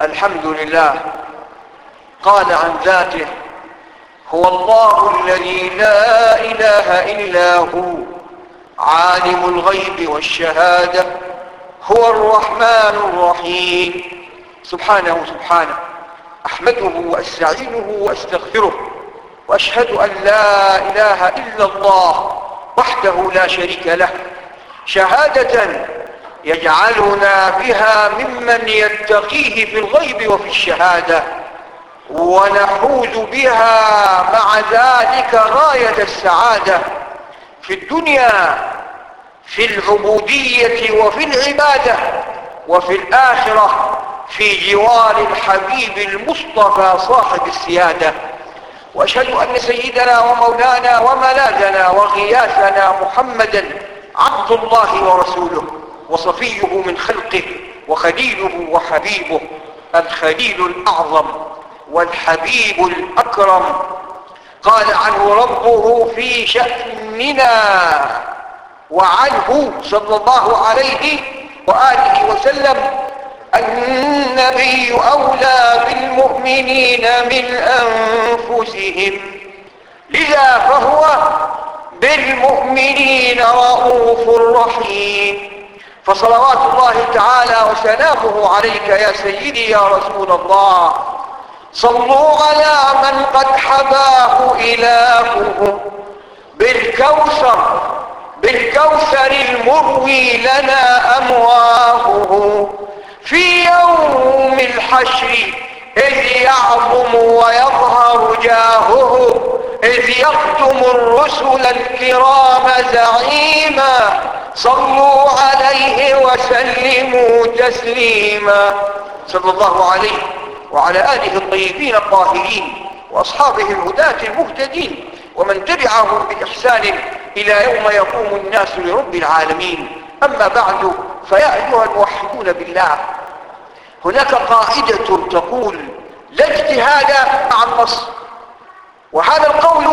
الحمد لله. قال عن ذاته: هو الله الذي لا إله إلا هو عالم الغيب والشهادة هو الرحمن الرحيم. سبحانه أحمده وأستعينه وأستغفره، وأشهد أن لا إله إلا الله وحده لا شريك له، شهادة يجعلنا بها ممن يتقيه في الغيب وفي الشهادة، ونحوز بها مع ذلك غاية السعادة في الدنيا في العبودية وفي العبادة، وفي الآخرة في جوار الحبيب المصطفى صاحب السيادة. وأشهد أن سيدنا ومولانا وملاذنا وغياثنا محمدا عبد الله ورسوله، وصفيه من خلقه، وخليله وحبيبه، الخليل الأعظم والحبيب الأكرم. قال عنه ربه في شأننا وعنه صلى الله عليه وآله وسلم: النبي أولى بالمؤمنين من أنفسهم، لذا فهو بالمؤمنين رؤوف رحيم. فصلوات الله تعالى وسلامه عليك يا سيدي يا رسول الله. صلوا على من قد حباه إلهه بالكوثر المروي لنا أمواهه، في يوم الحشر إذ يعظم ويظهر جاهه، إذ يختم الرسل الكرام زعيما. صلوا عليه وسلموا تسليما. صلى الله عليه وعلى آله الطيبين الطاهرين وأصحابه الهداة المهتدين ومن تبعهم بإحسان إلى يوم يقوم الناس لرب العالمين. أما بعد، فيا أيها الموحدون بالله، هناك قاعدة تقول: لا اجتهاد مع النص. وهذا القول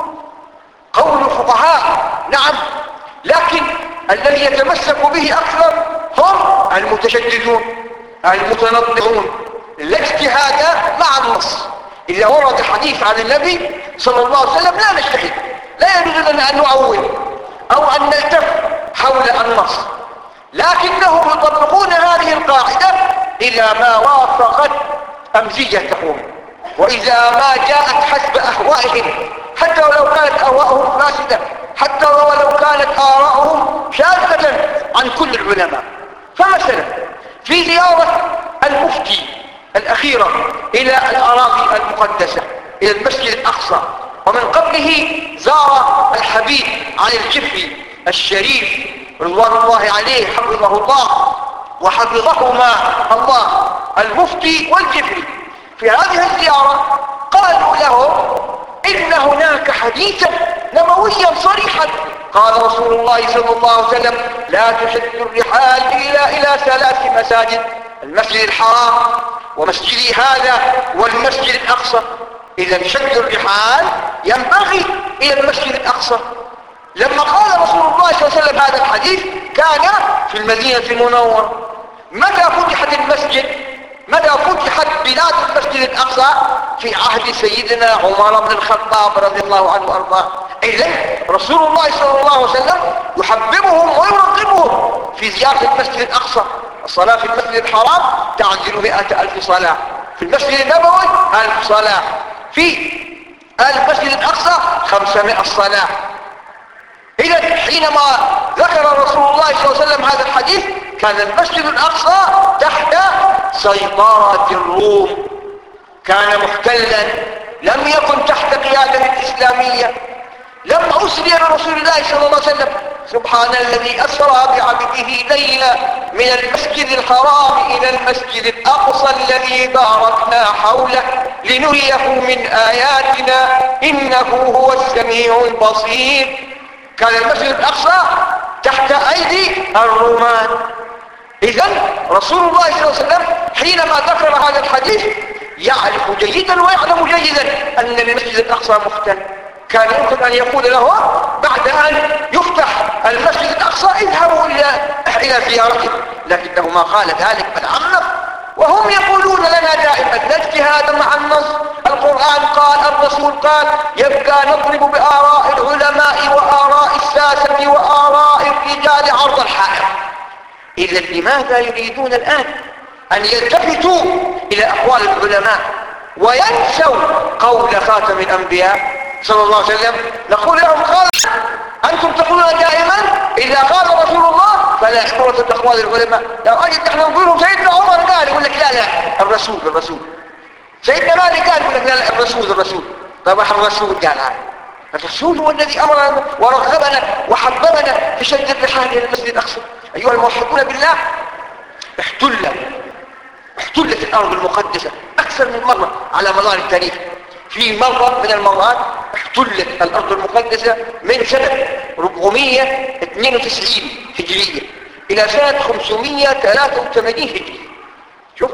قول الفقهاء، نعم، لكن الذي يتمسك به أكثر هم المتشددون المتنطعون. لا اجتهاد مع النص. إذا ورد حديث عن النبي صلى الله عليه وسلم لا نجتهد، لا يجوز لنا أن نعول أو أن نلتف حول النص، لكنهم يطبقون هذه القاعدة إذا ما وافقت أمزجتهم، وإذا ما جاءت حسب أهوائهم، حتى ولو كانت أهواءهم فاسدة، حتى ولو كانت آراءهم شاذة عن كل العلماء. فمثلا في زيارة المفتي الأخيرة إلى الأراضي المقدسة، إلى المسجد الأقصى، ومن قبله زار الحبيب عن الجفري الشريف رضوان الله عليه حفظه الله وحفظهما الله، المفتي والجفري. في هذه الزيارة قالوا له إن هناك حديثا نبويا صريحا، قال رسول الله صلى الله عليه وسلم: لا تشد الرحال إلى 3 مساجد: المسجد الحرام ومسجدي هذا والمسجد الأقصى. إذا شد الرحال ينبغي إلى المسجد الأقصى. لما قال رسول الله صلى الله عليه وسلم هذا الحديث كان في المدينة المنورة. متى فتحت بلاد المسجد الأقصى؟ في عهد سيدنا عمر بن الخطاب رضي الله عنه وأرضاه. إذن رسول الله صلى الله عليه وسلم يحببهم ويرغبهم في زيارة المسجد الأقصى. الصلاة في المسجد الحرام تعدل 100,000 صلاة، في المسجد النبوي 1000 صلاة، في المسجد الأقصى 500 صلاة. إذن حينما ذكر رسول الله صلى الله عليه وسلم هذا الحديث كان المسجد الأقصى تحت سيطرة الروم، كان محتلا، لم يكن تحت قيادة إسلامية. لما أسري برسول الله صلى الله عليه وسلم: سبحان الذي أسرى بعبده ليلا من المسجد الحرام إلى المسجد الأقصى الذي باركنا حوله لنريه من آياتنا إنه هو السميع البصير. كان المسجد الأقصى تحت أيدي الرومان. إذن رسول الله صلى الله عليه وسلم حينما ذكر هذا الحديث يعرف جيدا ويعلم جيدا أن المسجد الأقصى محتل. كان يمكن أن يقول له بعد أن يفتح المسجد الأقصى: اذهبوا إلى زيارته، لكنه ما قال ذلك، بل عرف وهم يقولون لنا دائما لا اجتهاد مع النص، القرآن قال، الرسول قال، يبقى نضرب بآراء العلماء وآراء الساسة وآراء الرجال عرض الحائط. إذا لماذا يريدون الآن أن يلتفتوا إلى أقوال العلماء وينسوا قول خاتم الأنبياء صلى الله عليه وسلم؟ نقول لهم قال أنتم تقولون دائما إذا قال رسول الله فلا عبرة بأقوال العلماء. لو أجد نحن نقول لهم سيدنا عمر قال، يقول لك لا الرسول. سيدنا مالك قال، يقول لك لا الرسول. طبعا الرسول قال هذا، الرسول هو الذي أمرنا ورغبنا وحببنا في شد الرحال إلى المسجد الأقصى. أيها الموحدون بالله، احتلت الأرض المقدسة أكثر من مرة على مدار التاريخ. في مرة من المرات احتلت الأرض المقدسة من سنة 492 هجرية إلى سنة 583 هجرية. شوف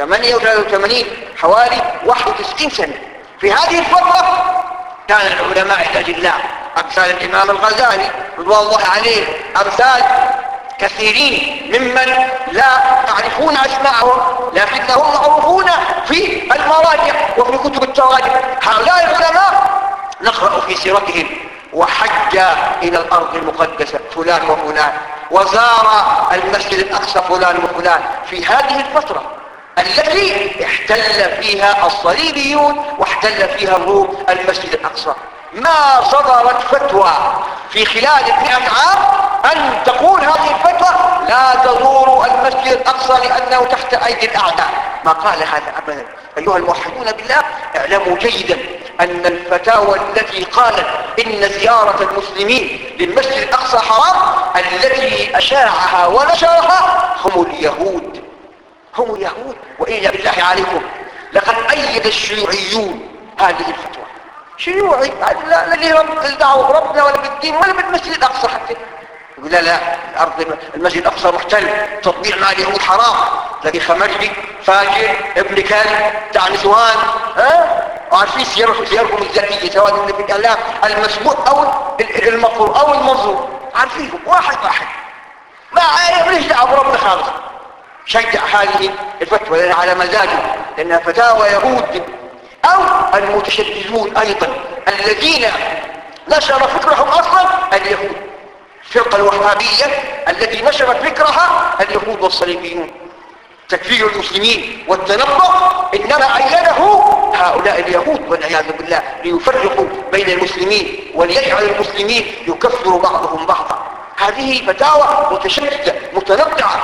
88 حوالي 91 سنة. في هذه الفترة كان العلماء الأجلاء أمثال الإمام الغزالي رضوان الله عليه، أمثال كثيرين ممن لا تعرفون أسماءهم لكنهم معروفون في المراجع وفي كتب التراجم. هؤلاء العلماء نقرأ في سيرتهم: وحج إلى الأرض المقدسة فلان وفلان، وزار المسجد الأقصى فلان وفلان، في هذه الفترة التي احتل فيها الصليبيون واحتل فيها الروم المسجد الأقصى. ما صدرت فتوى في خلال 100 عام أن تقول هذه الفتوى لا تزوروا المسجد الأقصى لأنه تحت أيدي الأعداء. ما قال هذا أبدا. أيها الموحدون بالله، اعلموا جيدا أن الفتاوى التي قالت إن زيارة المسلمين للمسجد الأقصى حرام التي أشاعها ونشرها هم اليهود. وإلا بالله عليكم لقد أيد الشيوعيون هذه الفتوى. شيوعي لا له دعوة بربنا ولا بالدين ولا بالمسجد الأقصى حتى. يقول لا المسجد الأقصى محتل، تطبيع مال اليهود حرام. الذي خمرجي فاجر ابن كلب بتاع نسوان، وعارفين سياركم الذاتية سواء من في الإعلام المسموع أو المقروء أو المنظور، عارفينهم واحد ما ليش دعوة بربنا خالص. شجع هذه الفتوى على مزاجه لأنها فتاوى يهود. أو المتشددون أيضا الذين نشر فكرهم أصلا اليهود، الفرقة الوهابية التي نشرت فكرها اليهود والصليبيون. تكفير المسلمين والتنبؤ إنما أيده هؤلاء اليهود والعياذ بالله ليفرقوا بين المسلمين وليجعل المسلمين يكفر بعضهم بعضا. هذه فتاوى متشددة متنطعة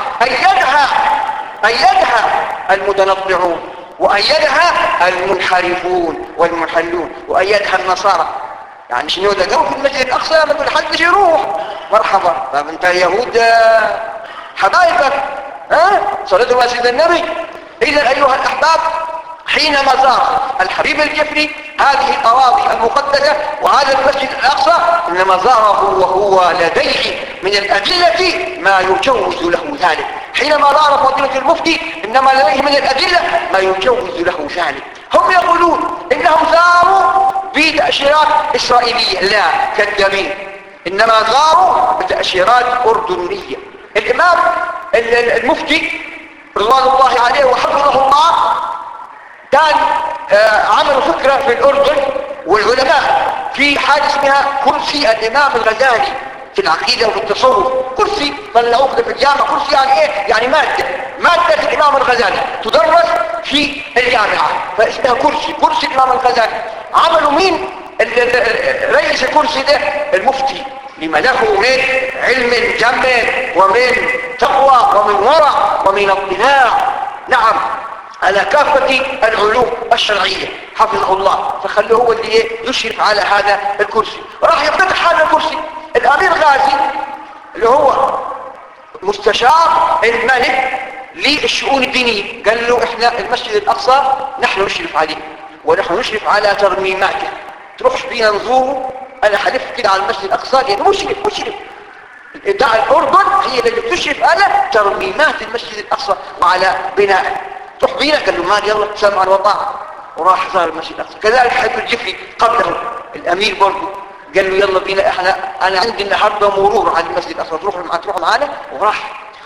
أيدها المتنطعون، وأيدها المنحرفون والمنحلون، وأيدها النصارى. يعني شنو لقوا في المسجد الأقصى ما تقول حدش يروح، مرحبا. طب انت يهود حبايبك صليتوا على سيدنا النبي. إذا أيها الأحباب، حينما زار الحبيب الجفري هذه الأراضي المقدسة وهذا المسجد الأقصى، إنما زاره وهو لديه من الأدلة ما يجوز له ذلك. حينما زار فضيلة المفتي إنما لديه من الأدلة ما يجوز له ذلك. هم يقولون إنهم زاروا بتأشيرات إسرائيلية، لا كذابين، إنما زاروا بتأشيرات أردنية. الإمام المفتي رضوان الله عليه وحفظه الله كان عملوا فكرة في الأردن والعلماء في حاجة اسمها كرسي الإمام الغزالي في العقيدة وفي التصوف. كرسي طلعوه في الجامعة. كرسي يعني ايه؟ يعني مادة الإمام الغزالي تدرس في الجامعة فاسمها كرسي الإمام الغزالي. عملوا مين رئيس الكرسي ده؟ المفتي، لما له من علم جم ومن تقوى ومن ورع ومن اطلاع، نعم، على كافة العلوم الشرعية حفظه الله. فخلوه هو اللي يشرف على هذا الكرسي. وراح يفتتح هذا الكرسي الأمير غازي اللي هو مستشار الملك للشؤون الدينية. قال له احنا المسجد الأقصى نحن نشرف عليه ونحن نشرف على ترميماته، تروحش بينا نزوره. انا حلف كده على المسجد الأقصى لأنه مشرف. الأردن هي اللي تشرف على ترميمات المسجد الأقصى وعلى بناءه. تروح بينا؟ قال له مال يلا سمعا وطاعة، وراح زار المسجد الأقصى. كذلك حبيب الجفري قبله الأمير برضه قال له يلا بينا انا عندي النهارده مرور على المسجد الأقصى، تروحوا معانا، وراح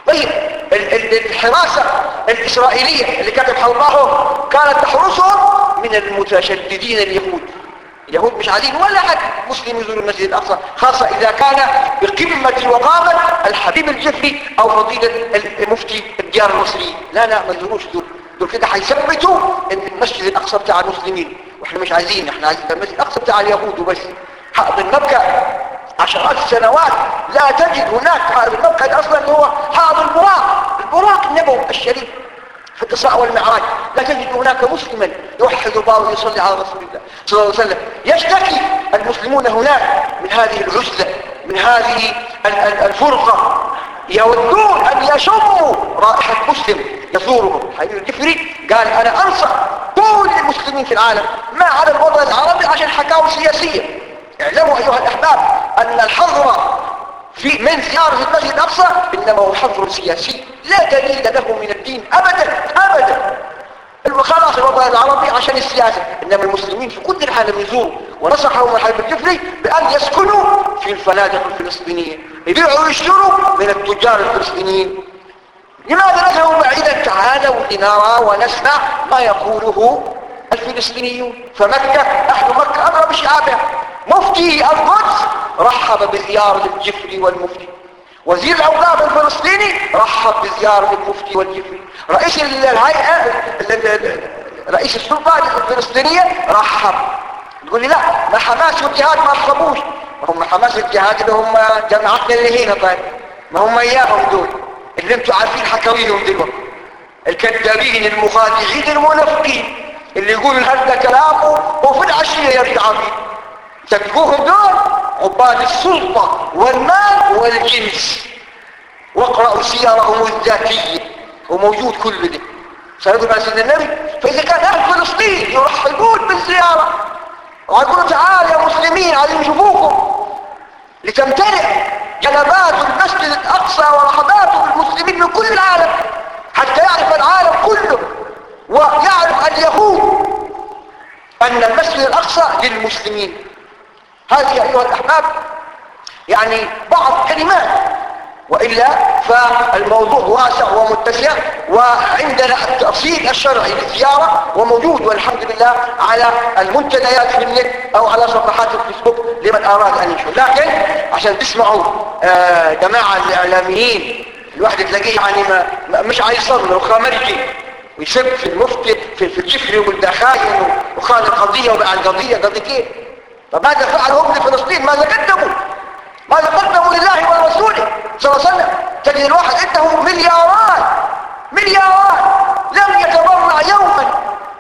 طيب الحراسة الإسرائيلية اللي كانت حوضاهم كانت تحرسهم من المتشددين اليهود مش عايزين ولا حد مسلم يزور المسجد الأقصى، خاصة إذا كان بقمة وقامة الحبيب الجفري أو فضيلة المفتي الديار المصري. لا ما يزوروش دول كده هيثبتوا ان المسجد الأقصى بتاع المسلمين، واحنا مش عايزين، احنا عايزين المسجد الأقصى بتاع اليهود وبس. حائط المبكى عشرات السنوات لا تجد هناك حائط المبكى اصلا هو حائط البراق النبوي الشريف في الإسراء والمعراج. لا تجد هناك مسلما يوحد الله ويصلي على رسول الله صلى الله عليه وسلم. يشتكي المسلمون هناك من هذه العزلة، من هذه الفرقة، يودون أن يشموا رائحة مسلم يزورهم. حبيب الجفري قال أنا أنصح كل المسلمين في العالم ما على الوطن العربي عشان حكاوي سياسية. اعلموا أيها الأحباب أن الحظر من زيارة المسجد الأقصى إنما هو حظر سياسي لا دليل له من الدين أبدا. خلاص الوطن العربي عشان السياسة، إنما المسلمين في كل العالم يزوروا. ونصحهم الحبيب الجفري بأن يسكنوا في الفنادق الفلسطينية، يبيعوا ويشتروا من التجار الفلسطينيين. لماذا نذهب بعيدا؟ تعالوا لنرى ونسمع ما يقوله الفلسطينيون. فمكة أهل مكة أمر بشعابها. مفتي القدس رحب بزيارة الجفري والمفتي، وزير الأوقاف الفلسطيني رحب بزيارة المفتي والجفري، رئيس الهيئة رئيس السلطة الفلسطينية رحب. تقول لي لا ما حماس والجهاد ما رحبوش. ما هم حماس والجهاد اللي هم جماعتنا اللي هنا، طيب ما هم اياهم دول اللي انتوا عارفين حكاويهم دلوقتي، الكذابين المخادعين المنافقين اللي يقولوا هذا كلامه وفي العشية يرجعوا فيه. تلقوهم دول عباد السلطة والمال والجنس، واقرأوا سيرهم الذاتية وموجود كل ده. سيدنا مع سيدنا النبي. فإذا كان أهل فلسطين يرحبون بالزيارة ويقولوا تعالوا يا مسلمين عايزين نشوفوكم، لتمتلئ جنبات المسجد الأقصى ورحباته بالمسلمين من كل العالم، حتى يعرف العالم كله ويعرف اليهود أن المسجد الأقصى للمسلمين. هذه أيها الأحباب يعني بعض كلمات، وإلا فالموضوع واسع ومتسع، وعندنا التأصيل الشرعي للزيارة وموجود والحمد لله على المنتديات في النت أو على صفحات الفيسبوك لمن أراد أن يشوف. لكن عشان تسمعوا جماعة الإعلاميين الواحد تلاقيه يعني مش عايز يصلي وخامرجي ويسب في المفتي في الجفري والدخاين وخان القضية وبعد قضيتين. طب ماذا فعلوا هم لفلسطين؟ ماذا قدموا لله ورسوله صلى الله عليه وسلم؟ تجد الواحد عنده مليارات لم يتبرع يوما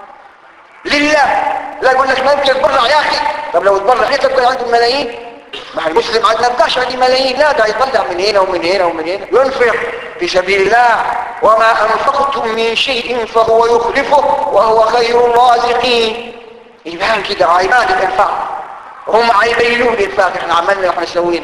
لله. لا يقول لك ما يمكن يتبرع يا أخي. طب لو يتبرع ليه تبقى عنده ملايين؟ ما المسلم عندنا بقاش عنده ملايين، لا ده يطلع من هنا ومن هنا ومن هنا، ينفق في سبيل الله. وما أنفقتم من شيء فهو يخلفه وهو خير الرازقين. يبان كده عيبان الإنفاق، هم عيبينون الإنفاق. احنا عملنا واحنا سوينا.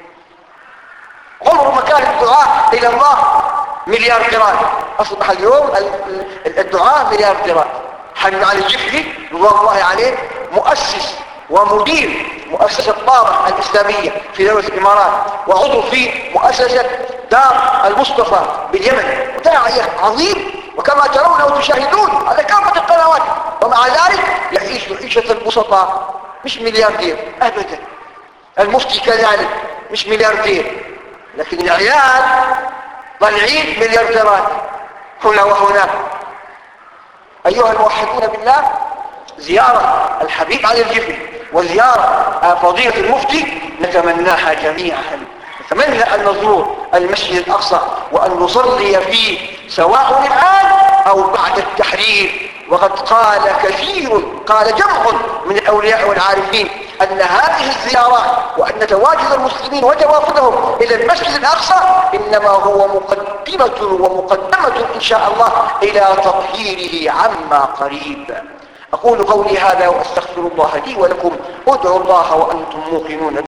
عمره ما كان الدعاء إلى الله مليار قران. أصبح اليوم الدعاء مليار قران. حبيب علي الجفري رضوان الله عليه مؤسس ومدير مؤسسة طابع الإسلامية في دولة الإمارات، وعضو في مؤسسة دار المصطفى باليمن، داعية عظيم وكما ترون وتشاهدون على كافة القنوات. ومع ذلك يعيش عيشة البسطاء، مش ملياردير أبدا. المفتي كذلك مش ملياردير، لكن العيال طالعين مليارديرات هنا وهناك. أيها الموحدون بالله، زيارة الحبيب علي الجفري وزيارة فضيلة المفتي نتمناها جميعا. نتمنى أن نزور المسجد الأقصى وأن نصلي فيه سواء الآن أو بعد التحرير. وقد قال جمع من الأولياء والعارفين أن هذه الزيارات وأن تواجد المسلمين وتوافدهم إلى المسجد الأقصى إنما هو مقدمة إن شاء الله إلى تطهيره عما قريب. أقول قولي هذا وأستغفر الله لي ولكم. ادعوا الله وأنتم موقنون